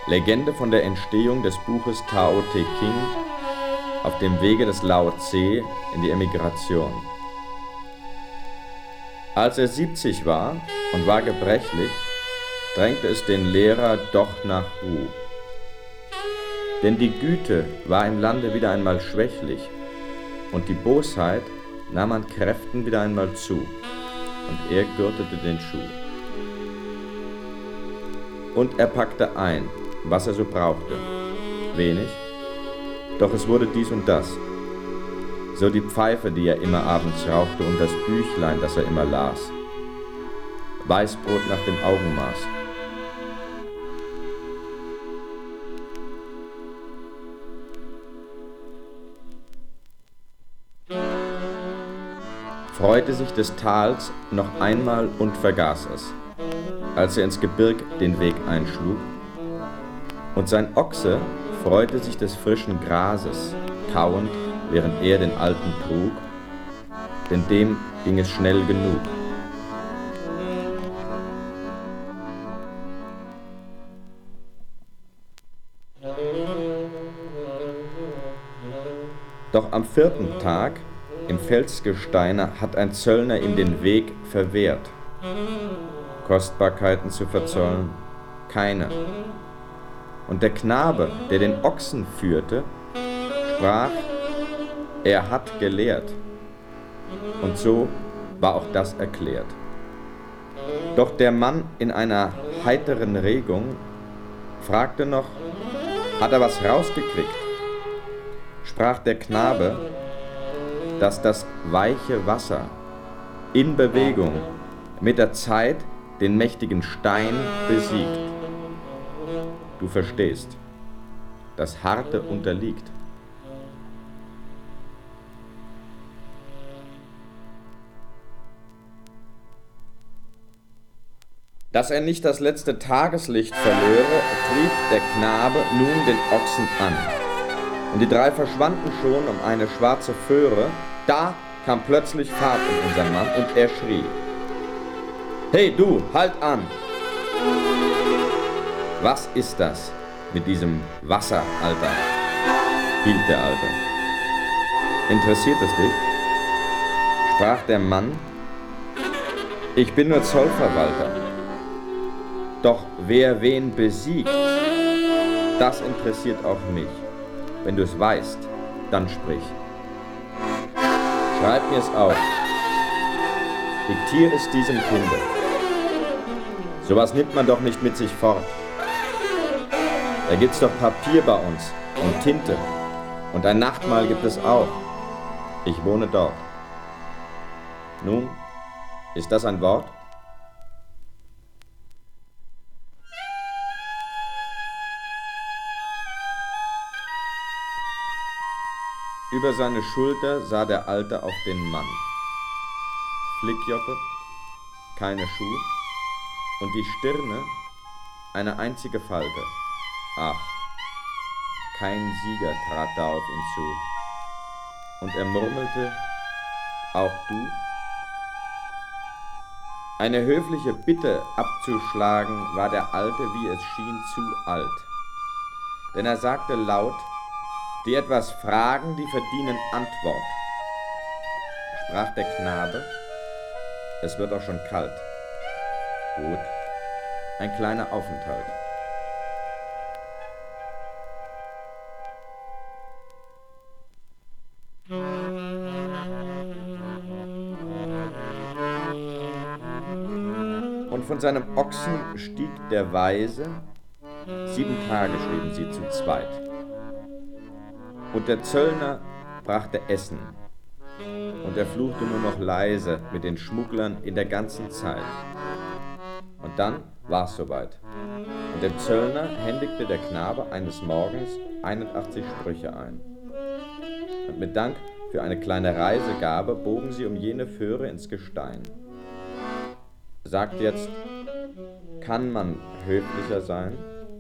Legende von der Entstehung des Buches Tao Te Ching auf dem Wege des Lao Tse in die Emigration. Als er 70 war und war gebrechlich, drängte es den Lehrer doch nach Ruhe. Denn die Güte war im Lande wieder einmal schwächlich und die Bosheit nahm an Kräften wieder einmal zu, und er gürtete den Schuh. Und er packte ein, was er so brauchte. Wenig, doch es wurde dies und das. So die Pfeife, die er immer abends rauchte, und das Büchlein, das er immer las. Weißbrot nach dem Augenmaß. Freute sich des Tals noch einmal und vergaß es, als er ins Gebirg den Weg einschlug, und sein Ochse freute sich des frischen Grases, kauend, während er den Alten trug, denn dem ging es schnell genug. Doch am 4. Tag im Felsgesteine hat ein Zöllner ihm den Weg verwehrt. Kostbarkeiten zu verzollen? Keine. Und der Knabe, der den Ochsen führte, sprach, er hat gelehrt. Und so war auch das erklärt. Doch der Mann in einer heiteren Regung fragte noch, hat er was rausgekriegt? Sprach der Knabe, dass das weiche Wasser in Bewegung mit der Zeit den mächtigen Stein besiegt. Du verstehst, das Harte unterliegt. Dass er nicht das letzte Tageslicht verlöre, trieb der Knabe nun den Ochsen an. Und die 3 verschwanden schon um eine schwarze Föhre. Da kam plötzlich Fahrt in unseren Mann und er schrie: Hey du, halt an! Was ist das mit diesem Wasser, Alter? Hielt der Alte. Interessiert es dich? Sprach der Mann: Ich bin nur Zollverwalter. Doch wer wen besiegt, das interessiert auch mich. Wenn du es weißt, dann sprich. Schreib mir es auf. Diktier es diesem Kinde. Sowas nimmt man doch nicht mit sich fort. Da gibt's doch Papier bei uns und Tinte. Und ein Nachtmahl gibt es auch. Ich wohne dort. Nun, ist das ein Wort? Über seine Schulter sah der Alte auf den Mann. Flickjoppe, keine Schuhe und die Stirne eine einzige Falte. Ach, kein Sieger trat da auf ihn zu. Und er murmelte, auch du? Eine höfliche Bitte abzuschlagen war der Alte, wie es schien, zu alt. Denn er sagte laut, die etwas fragen, die verdienen Antwort. Sprach der Knabe, es wird auch schon kalt. Gut, ein kleiner Aufenthalt. Und von seinem Ochsen stieg der Weise, 7 Tage schrieben sie zu zweit. Und der Zöllner brachte Essen, und er fluchte nur noch leise mit den Schmugglern in der ganzen Zeit. Und dann war's soweit. Und dem Zöllner händigte der Knabe eines Morgens 81 Sprüche ein. Und mit Dank für eine kleine Reisegabe bogen sie um jene Föhre ins Gestein. Sagt jetzt, kann man höflicher sein?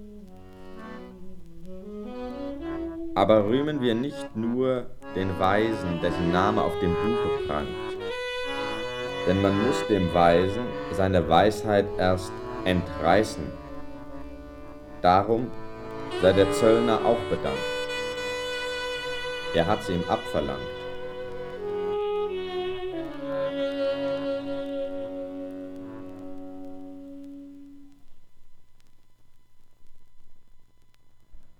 Aber rühmen wir nicht nur den Weisen, dessen Name auf dem Buche prangt. Denn man muss dem Weisen seine Weisheit erst entreißen. Darum sei der Zöllner auch bedankt. Er hat sie ihm abverlangt.